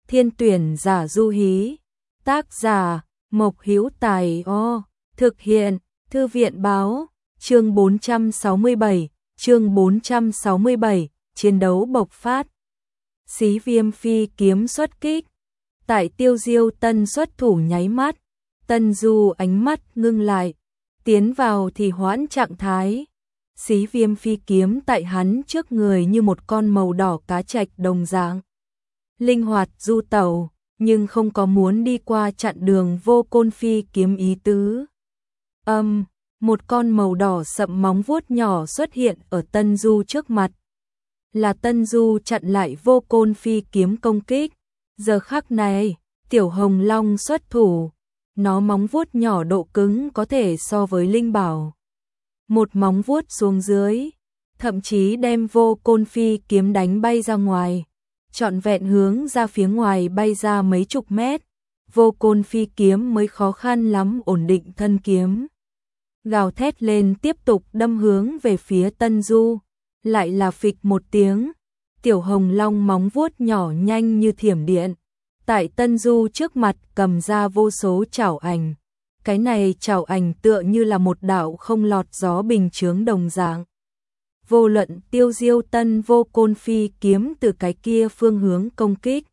Thiên tuyển giả du hí. Tác giả Mộc Hữu Tài. Thực hiện Thư viện báo. Chương 467, chiến đấu bộc phát. Xí Viêm phi kiếm xuất kích. Tại Tiêu Diêu Tân xuất thủ nháy mắt, Tân Du ánh mắt ngưng lại, tiến vào thì hoãn trạng thái. Xí Viêm phi kiếm tại hắn trước người như một con màu đỏ cá trạch đồng dạng. Linh hoạt du tẩu, nhưng không có muốn đi qua chặn đường Vô Côn phi kiếm ý tứ. Một con màu đỏ sậm móng vuốt nhỏ xuất hiện ở Tân Du trước mặt. Là Tân Du chặn lại Vô Côn phi kiếm công kích. Giờ khắc này, Tiểu Hồng Long xuất thủ, nó móng vuốt nhỏ độ cứng có thể so với linh bảo. Một móng vuốt xuống dưới, thậm chí đem Vô Côn phi kiếm đánh bay ra ngoài, trọn vẹn hướng ra phía ngoài bay ra mấy chục mét. Vô Côn phi kiếm mới khó khăn lắm ổn định thân kiếm. Gào thét lên tiếp tục đâm hướng về phía Tân Du, lại là phịch một tiếng. Tiểu Hồng Long móng vuốt nhỏ nhanh như thiểm điện, tại Tân Du trước mặt cầm ra vô số chảo ảnh. Cái này chảo ảnh tựa như là một đạo không lọt gió bình chướng đồng dạng. Vô luận Tiêu Diêu Tân Vô Côn phi kiếm từ cái kia phương hướng công kích,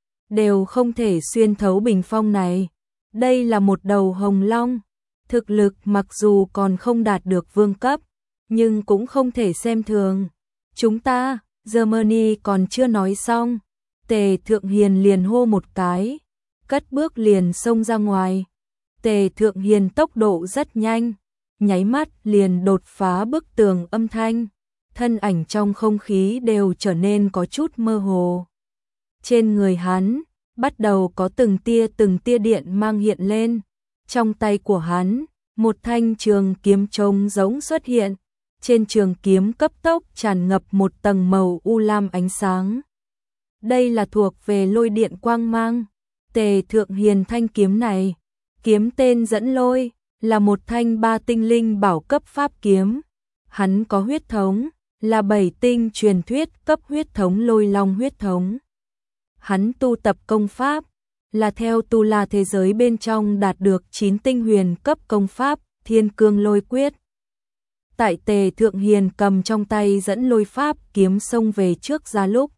đều không thể xuyên thấu bình phong này. Đây là một đầu hồng long, thực lực mặc dù còn không đạt được vương cấp, nhưng cũng không thể xem thường. Chúng ta, Germany còn chưa nói xong, Tề Thượng Hiền liền hô một cái, cất bước liền xông ra ngoài. Tề Thượng Hiền tốc độ rất nhanh, nháy mắt liền đột phá bức tường âm thanh, thân ảnh trong không khí đều trở nên có chút mơ hồ. Trên người hắn, bắt đầu có từng tia điện mang hiện lên, trong tay của hắn, một thanh trường kiếm trông giống xuất hiện. Trên trường kiếm cấp tốc tràn ngập một tầng màu u lam ánh sáng. Đây là thuộc về lôi điện quang mang. Tề Thượng Hiền thanh kiếm này, kiếm tên dẫn lôi, là một thanh 3 tinh linh bảo cấp pháp kiếm. Hắn có huyết thống, là 7 tinh truyền thuyết cấp huyết thống lôi long huyết thống. Hắn tu tập công pháp, là theo tu la thế giới bên trong đạt được 9 tinh huyền cấp công pháp, Thiên Cương Lôi Quyết. Tại Tề Thượng Hiền cầm trong tay dẫn lôi pháp kiếm xông về trước ra lúc,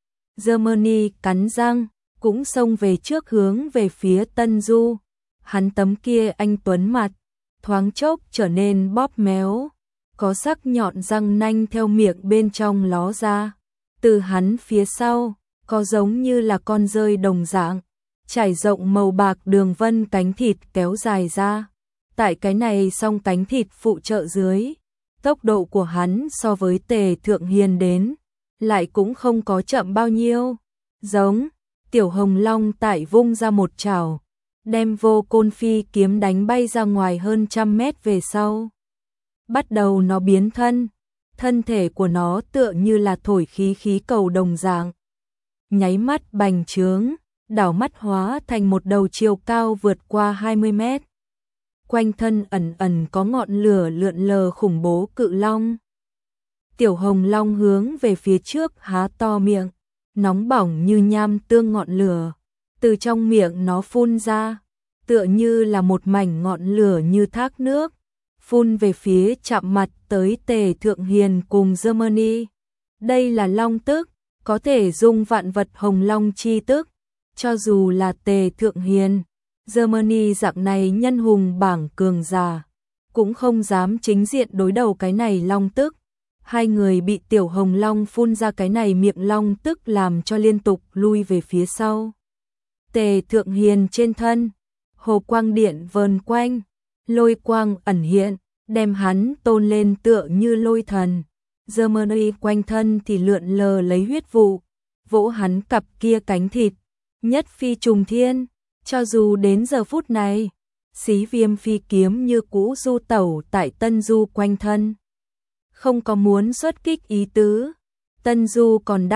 Germany cắn răng, cũng xông về trước hướng về phía Tân Du. Hắn tấm kia anh tuấn mặt, thoáng chốc trở nên bóp méo, có sắc nhọn răng nanh theo miệng bên trong ló ra. Từ hắn phía sau, có giống như là con rơi đồng dạng, trải rộng màu bạc đường vân cánh thịt kéo dài ra. Tại cái này song cánh thịt phụ trợ dưới, tốc độ của hắn so với Tề Thượng Hiền đến, lại cũng không có chậm bao nhiêu. Giống, Tiểu Hồng Long tại vung ra một chảo, đem Vô Côn phi kiếm đánh bay ra ngoài hơn 100 mét về sau. Bắt đầu nó biến thân thể của nó tựa như là thổi khí cầu đồng dạng. Nháy mắt bành trướng, đảo mắt hóa thành một đầu chiều cao vượt qua 20 mét. Quanh thân ẩn có ngọn lửa lượn lờ khủng bố cự long. Tiểu Hồng Long hướng về phía trước há to miệng, nóng bỏng như nham tương ngọn lửa, từ trong miệng nó phun ra, tựa như là một mảnh ngọn lửa như thác nước, phun về phía chạm mặt tới Tề Thượng Hiền cùng Germany. Đây là long tức, có thể dung vạn vật hồng long chi tức, cho dù là Tề Thượng Hiền, Germany dạng này nhân hùng bảng cường giả, cũng không dám chính diện đối đầu cái này long tức. Hai người bị Tiểu Hồng Long phun ra cái này miệng long tức làm cho liên tục lui về phía sau. Tề Thượng Hiền trên thân, hồ quang điện vờn quanh, lôi quang ẩn hiện, đem hắn tôn lên tựa như lôi thần. Germany quanh thân thì lượn lờ lấy huyết vụ, vỗ hắn cặp kia cánh thịt, nhất phi trùng thiên. Cho dù đến giờ phút này, Xí Viêm phi kiếm như cũ du tẩu tại Tân Du quanh thân, không có muốn xuất kích ý tứ. Tân Du còn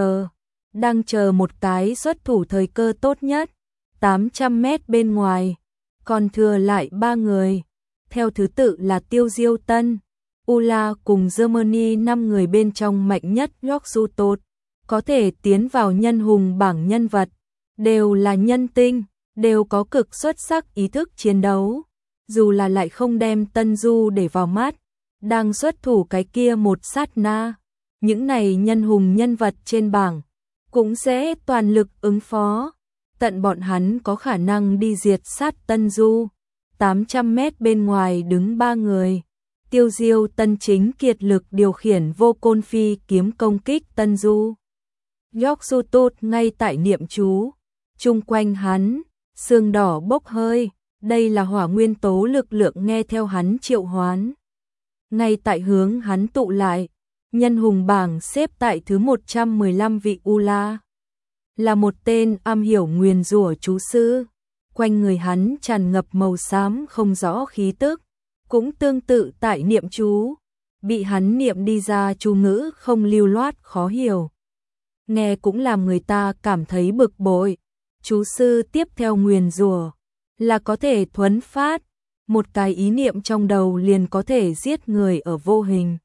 đang chờ một cái xuất thủ thời cơ tốt nhất. 800 mét bên ngoài, còn thừa lại 3 người, theo thứ tự là Tiêu Diêu Tân, Ula cùng Germany. 5 người bên trong mạnh nhất York Tột, có thể tiến vào nhân hùng bảng nhân vật. đều là nhân tinh, đều có cực xuất sắc ý thức chiến đấu, dù là lại không đem Tân Du để vào mắt, đang xuất thủ cái kia một sát na, những này nhân hùng nhân vật trên bảng cũng sẽ toàn lực ứng phó, tận bọn hắn có khả năng đi diệt sát Tân Du. 800 mét bên ngoài đứng 3 người, Tiêu Diêu Tân chính kiệt lực điều khiển vô côn phi kiếm công kích Tân Du. York Su Tut ngay tại niệm chú, chung quanh hắn, sương đỏ bốc hơi, đây là hỏa nguyên tố lực lượng nghe theo hắn triệu hoán. Ngay tại hướng hắn tụ lại, nhân hùng bảng xếp tại thứ 115 vị U-La. Là một tên am hiểu nguyền rủa chú sư, quanh người hắn tràn ngập màu xám không rõ khí tức, cũng tương tự tại niệm chú, bị hắn niệm đi ra chú ngữ không lưu loát khó hiểu. Nghe cũng làm người ta cảm thấy bực bội, chú sư tiếp theo nguyền rủa là có thể thuấn phát, một cái ý niệm trong đầu liền có thể giết người ở vô hình.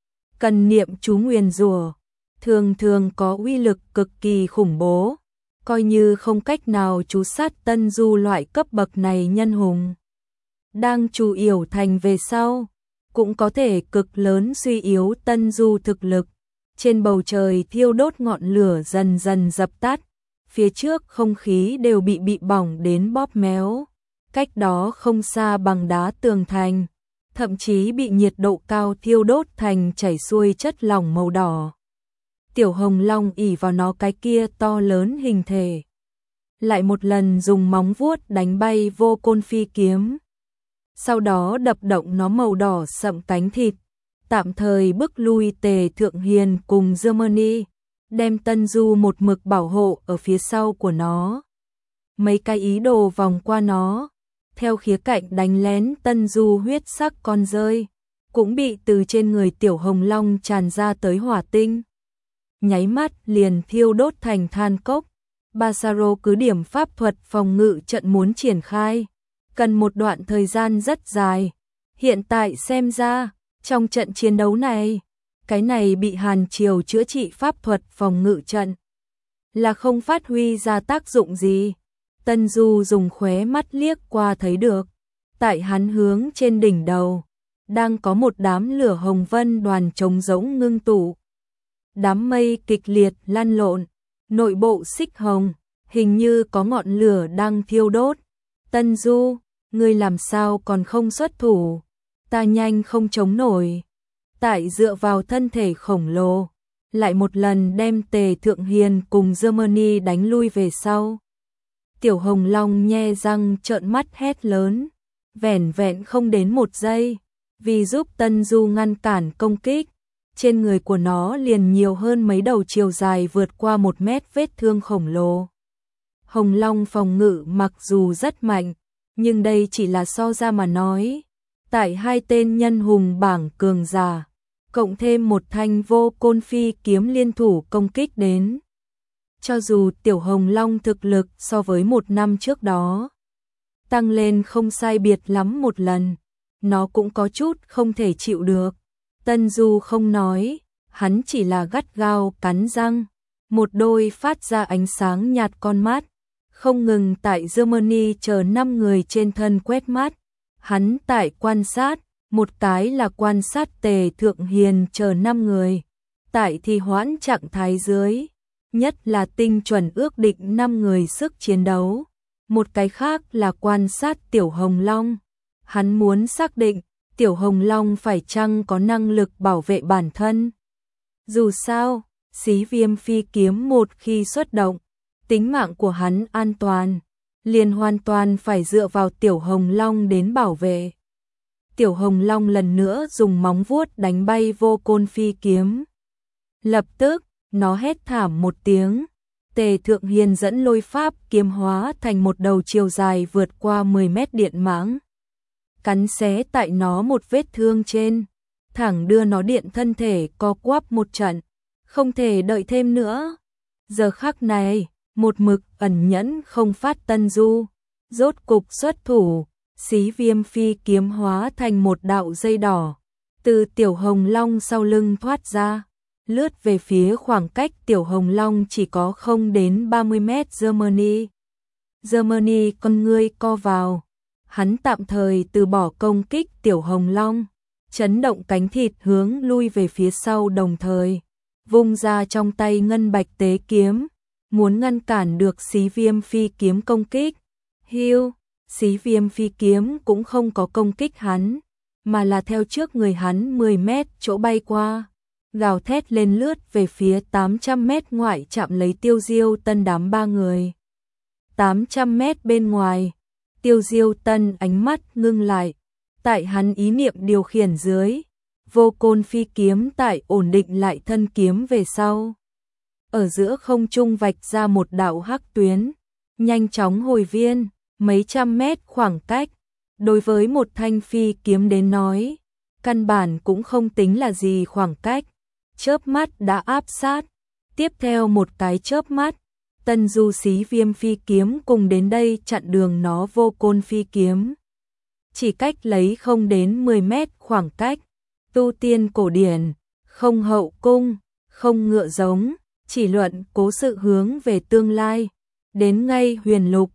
Cần niệm chú nguyền rủa thường thường có uy lực cực kỳ khủng bố, coi như không cách nào chú sát Tân Du loại cấp bậc này nhân hùng. Đang chủ yểu thành về sau, cũng có thể cực lớn suy yếu Tân Du thực lực. Trên bầu trời thiêu đốt ngọn lửa dần dần dập tắt, phía trước không khí đều bị bỏng đến bóp méo. Cách đó không xa bằng đá tường thành, thậm chí bị nhiệt độ cao thiêu đốt thành chảy xuôi chất lỏng màu đỏ. Tiểu Hồng Long ỷ vào nó cái kia to lớn hình thể, lại một lần dùng móng vuốt đánh bay vô côn phi kiếm. Sau đó đập động nó màu đỏ sậm cánh thịt, tạm thời bức lui Tề Thượng Hiền cùng Germany, đem Tân Du một mực bảo hộ ở phía sau của nó. Mấy cái ý đồ vòng qua nó, theo khía cạnh đánh lén Tân Du huyết sắc con rơi, cũng bị từ trên người Tiểu Hồng Long tràn ra tới hỏa tinh. Nháy mắt liền thiêu đốt thành than cốc. Basaro cứ điểm pháp thuật phòng ngự trận muốn triển khai, cần một đoạn thời gian rất dài. Hiện tại xem ra, trong trận chiến đấu này, cái này bị Hàn Triều chữa trị pháp thuật phòng ngự trận là không phát huy ra tác dụng gì. Tân Du dùng khóe mắt liếc qua thấy được, tại hắn hướng trên đỉnh đầu, đang có một đám lửa hồng vân đoàn trống rỗng ngưng tụ. Đám mây kịch liệt lăn lộn, nội bộ xích hồng, hình như có ngọn lửa đang thiêu đốt. Tân Du, ngươi làm sao còn không xuất thủ? Ta nhanh không chống nổi. Tại dựa vào thân thể khổng lồ, lại một lần đem Tề Thượng Hiền cùng Germany đánh lui về sau. Tiểu Hồng Long nhe răng trợn mắt hét lớn, vẻn vẹn không đến một giây, vì giúp Tân Du ngăn cản công kích, trên người của nó liền nhiều hơn mấy đầu chiều dài vượt qua 1 mét vết thương khổng lồ. Hồng Long phòng ngự mặc dù rất mạnh, nhưng đây chỉ là so ra mà nói. Tại hai tên nhân hùng bảng cường giả, cộng thêm một thanh vô côn phi kiếm liên thủ công kích đến. Cho dù Tiểu Hồng Long thực lực so với 1 năm trước đó tăng lên không sai biệt lắm một lần, nó cũng có chút không thể chịu được. Tân Du không nói, hắn chỉ là gắt gao cắn răng, một đôi phát ra ánh sáng nhạt con mắt, không ngừng tại Germany chờ 5 người trên thân quét mắt. Hắn tại quan sát, một cái là quan sát Tề Thượng Hiền chờ 5 người, tại thì hoãn trạng thái dưới, nhất là tinh chuẩn ước định 5 người sức chiến đấu, một cái khác là quan sát Tiểu Hồng Long. Hắn muốn xác định Tiểu Hồng Long phải chăng có năng lực bảo vệ bản thân. Dù sao, Xí Viêm phi kiếm một khi xuất động, tính mạng của hắn an toàn, liền hoàn toàn phải dựa vào Tiểu Hồng Long đến bảo vệ. Tiểu Hồng Long lần nữa dùng móng vuốt đánh bay vô côn phi kiếm. Lập tức, nó hét thảm một tiếng. Tề Thượng Hiền dẫn lôi pháp kiếm hóa thành một đầu chiều dài vượt qua 10 mét điện mãng, cắn xé tại nó một vết thương trên, thẳng đưa nó điện thân thể co quắp một trận, không thể đợi thêm nữa. Giờ khắc này, một mực ẩn nhẫn không phát Tân Du, rốt cục xuất thủ, Xí Viêm phi kiếm hóa thành một đạo dây đỏ, từ Tiểu Hồng Long sau lưng thoát ra, lướt về phía khoảng cách Tiểu Hồng Long chỉ có không đến 30 mét. Germany con ngươi co vào. Hắn tạm thời từ bỏ công kích Tiểu Hồng Long, chấn động cánh thịt hướng lui về phía sau, đồng thời vung ra trong tay ngân bạch tế kiếm, muốn ngăn cản được Xí Viêm Phi kiếm công kích. Hưu, Xí Viêm Phi kiếm cũng không có công kích hắn, mà là theo trước người hắn 10 mét chỗ bay qua, gào thét lên lướt về phía 800 mét ngoại, chạm lấy Tiêu Diêu Tân đám ba người. 800 mét bên ngoài, Tiêu Diêu Tân ánh mắt ngưng lại, tại hắn ý niệm điều khiển dưới, Vô Côn Phi kiếm tại ổn định lại thân kiếm về sau. Ở giữa không trung vạch ra một đạo hắc tuyến, nhanh chóng hồi viên, mấy trăm mét khoảng cách, đối với một thanh phi kiếm đến nói, căn bản cũng không tính là gì khoảng cách, chớp mắt đã áp sát. Tiếp theo một cái chớp mắt, Tân Du Xí Viêm Phi kiếm cùng đến đây chặn đường nó Vô Côn Phi kiếm. Chỉ cách lấy không đến 10 mét khoảng cách, tu tiên cổ điển, không hậu cung, không ngựa giống, chỉ luận cố sự hướng về tương lai, đến ngay huyền lục,